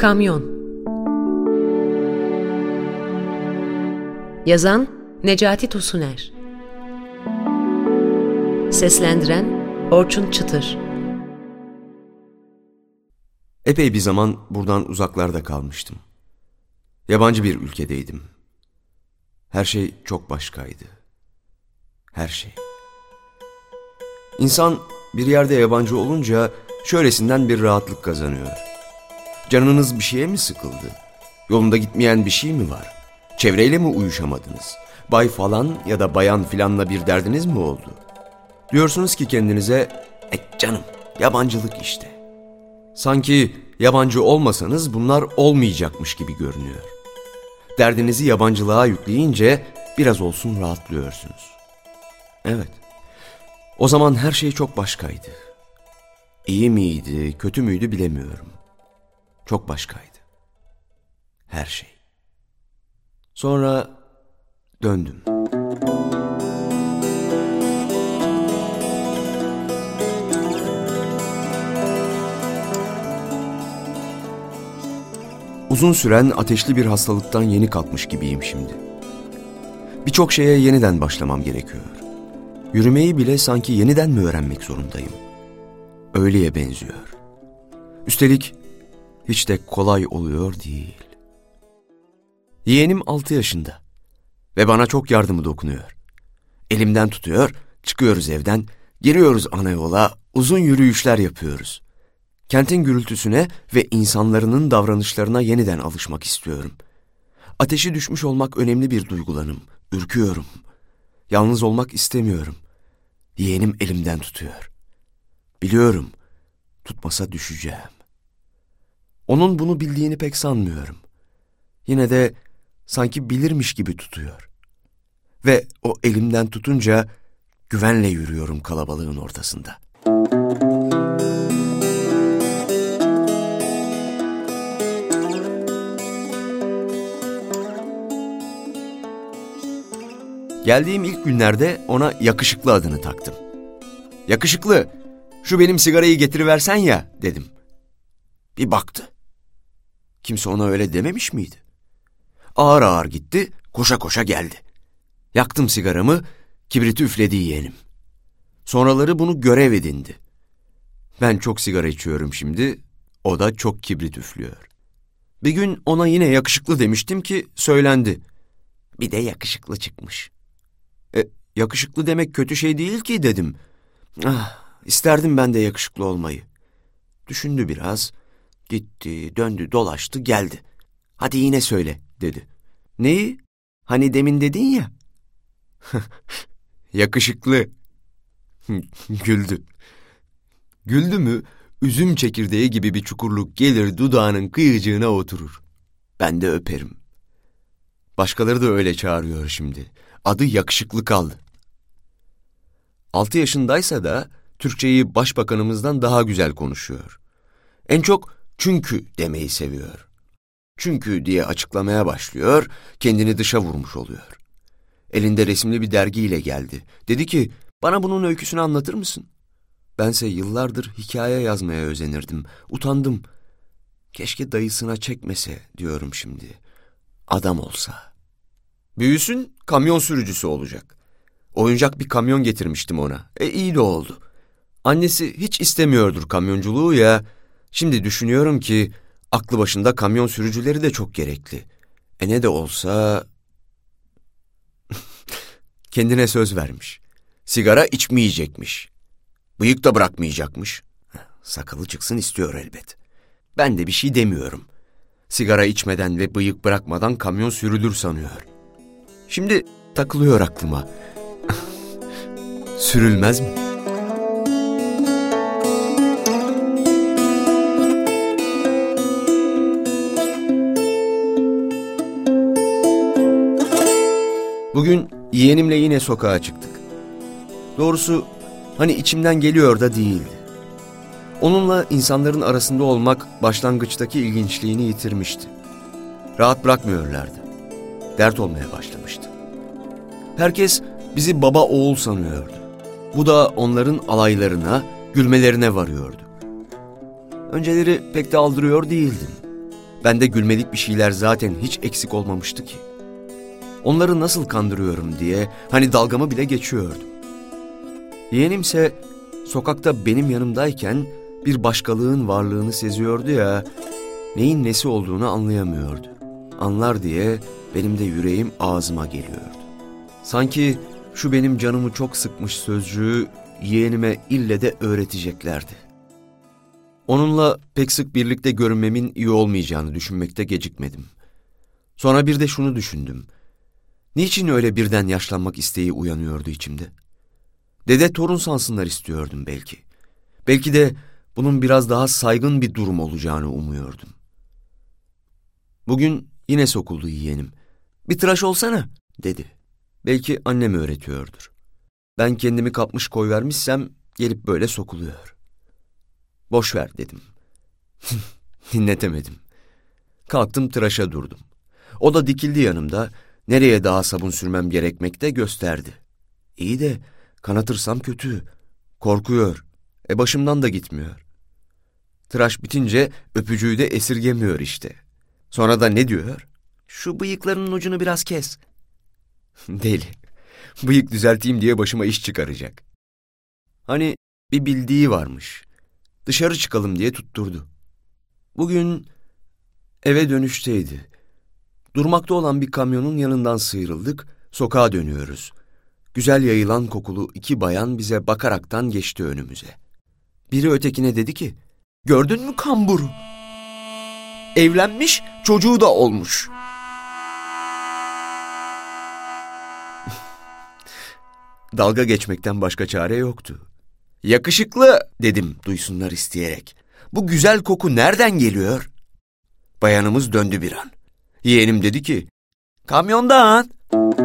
Kamyon. Yazan Necati Tosuner. Seslendiren Orçun Çıtır. Epey bir zaman buradan uzaklarda kalmıştım. Yabancı bir ülkedeydim. Her şey çok başkaydı. Her şey. İnsan bir yerde yabancı olunca şöylesinden bir rahatlık kazanıyor. Canınız bir şeye mi sıkıldı? Yolunda gitmeyen bir şey mi var? Çevreyle mi uyuşamadınız? Bay falan ya da bayan filanla bir derdiniz mi oldu? Diyorsunuz ki kendinize, canım yabancılık işte. Sanki yabancı olmasanız bunlar olmayacakmış gibi görünüyor. Derdinizi yabancılığa yükleyince biraz olsun rahatlıyorsunuz. Evet, o zaman her şey çok başkaydı. İyi miydi, kötü müydü bilemiyorum. Çok başkaydı. Her şey. Sonra döndüm. Uzun süren ateşli bir hastalıktan yeni kalkmış gibiyim şimdi. Birçok şeye yeniden başlamam gerekiyor. Yürümeyi bile sanki yeniden mi öğrenmek zorundayım? Öyleye benziyor. Üstelik hiç de kolay oluyor değil. Yeğenim 6 yaşında ve bana çok yardımı dokunuyor. Elimden tutuyor, çıkıyoruz evden, giriyoruz ana yola, uzun yürüyüşler yapıyoruz. Kentin gürültüsüne ve insanların davranışlarına yeniden alışmak istiyorum. Ateşi düşmüş olmak önemli bir duygulanım, ürküyorum. Yalnız olmak istemiyorum. Yeğenim elimden tutuyor. Biliyorum, tutmasa düşeceğim. Onun bunu bildiğini pek sanmıyorum. Yine de sanki bilirmiş gibi tutuyor. Ve o elimden tutunca güvenle yürüyorum kalabalığın ortasında. Geldiğim ilk günlerde ona yakışıklı adını taktım. Yakışıklı, şu benim sigarayı getiriversen ya dedim. Bir baktı. Kimse ona öyle dememiş miydi? Ağır ağır gitti, koşa koşa geldi. Yaktım sigaramı, kibriti üfledi yeğenim. Sonraları bunu görev edindi. Ben çok sigara içiyorum şimdi, o da çok kibrit üflüyor. Bir gün ona yine yakışıklı demiştim ki söylendi. Bir de yakışıklı çıkmış. Yakışıklı demek kötü şey değil ki dedim. İsterdim ben de yakışıklı olmayı. Düşündü biraz, gitti, döndü, dolaştı, geldi. Hadi yine söyle dedi. Neyi? Hani demin dedin ya. Yakışıklı. Güldü. Güldü mü, üzüm çekirdeği gibi bir çukurluk gelir dudağının kıyıcığına oturur. Ben de öperim. Başkaları da öyle çağırıyor şimdi. Adı yakışıklı kaldı. 6 yaşındaysa da Türkçeyi başbakanımızdan daha güzel konuşuyor. En çok çünkü demeyi seviyor. Çünkü diye açıklamaya başlıyor, kendini dışa vurmuş oluyor. Elinde resimli bir dergiyle geldi. Dedi ki, bana bunun öyküsünü anlatır mısın? Bense yıllardır hikaye yazmaya özenirdim. Utandım. Keşke dayısına çekmese diyorum şimdi. Adam olsa. Büyüsün, kamyon sürücüsü olacak. Oyuncak bir kamyon getirmiştim ona. İyi de oldu. Annesi hiç istemiyordur kamyonculuğu ya. Şimdi düşünüyorum ki aklı başında kamyon sürücüleri de çok gerekli. Ne de olsa... Kendine söz vermiş. Sigara içmeyecekmiş. Bıyık da bırakmayacakmış. Sakalı çıksın istiyor elbet. Ben de bir şey demiyorum. Sigara içmeden ve bıyık bırakmadan kamyon sürülür sanıyor. Şimdi takılıyor aklıma. Sürülmez mi? Bugün yeğenimle yine sokağa çıktık. Doğrusu hani içimden geliyor da değildi. Onunla insanların arasında olmak başlangıçtaki ilginçliğini yitirmişti. Rahat bırakmıyorlardı. Dert olmaya başlamıştı. Herkes bizi baba oğul sanıyordu. Bu da onların alaylarına, gülmelerine varıyordu. Önceleri pek de aldırıyor değildim. Bende gülmelik bir şeyler zaten hiç eksik olmamıştı ki. Onları nasıl kandırıyorum diye hani dalgamı bile geçiyordum. Yeğenimse sokakta benim yanımdayken bir başkalığın varlığını seziyordu ya, neyin nesi olduğunu anlayamıyordu. Anlar diye benim de yüreğim ağzıma geliyordu. Sanki şu benim canımı çok sıkmış sözcüğü yeğenime ille de öğreteceklerdi. Onunla pek sık birlikte görünmemin iyi olmayacağını düşünmekte gecikmedim. Sonra bir de şunu düşündüm. Niçin öyle birden yaşlanmak isteği uyanıyordu içimde? Dede torun sansınlar istiyordum belki. Belki de bunun biraz daha saygın bir durum olacağını umuyordum. Bugün yine sokuldu yeğenim. "Bir tıraş olsana," dedi. Belki annem öğretiyordur. Ben kendimi kapmış koyvermişsem gelip böyle sokuluyor. "Boş ver," dedim. Dinletemedim. Kalktım, tıraşa durdum. O da dikildi yanımda, nereye daha sabun sürmem gerekmekte gösterdi. İyi de kanatırsam kötü. Korkuyor. Başımdan da gitmiyor. Tıraş bitince öpücüğü de esirgemiyor işte. Sonra da ne diyor? "Şu bıyıklarının ucunu biraz kes." Deli. Bıyık düzelteyim diye başıma iş çıkaracak. Hani bir bildiği varmış. Dışarı çıkalım diye tutturdu. Bugün eve dönüşteydi. Durmakta olan bir kamyonun yanından sıyrıldık, sokağa dönüyoruz. Güzel yayılan kokulu iki bayan bize bakaraktan geçti önümüze. Biri ötekine dedi ki, "Gördün mü kamburu? Evlenmiş, çocuğu da olmuş." Dalga geçmekten başka çare yoktu. "Yakışıklı," dedim duysunlar isteyerek. "Bu güzel koku nereden geliyor?" Bayanımız döndü bir an. Yeğenim dedi ki, "Kamyondan."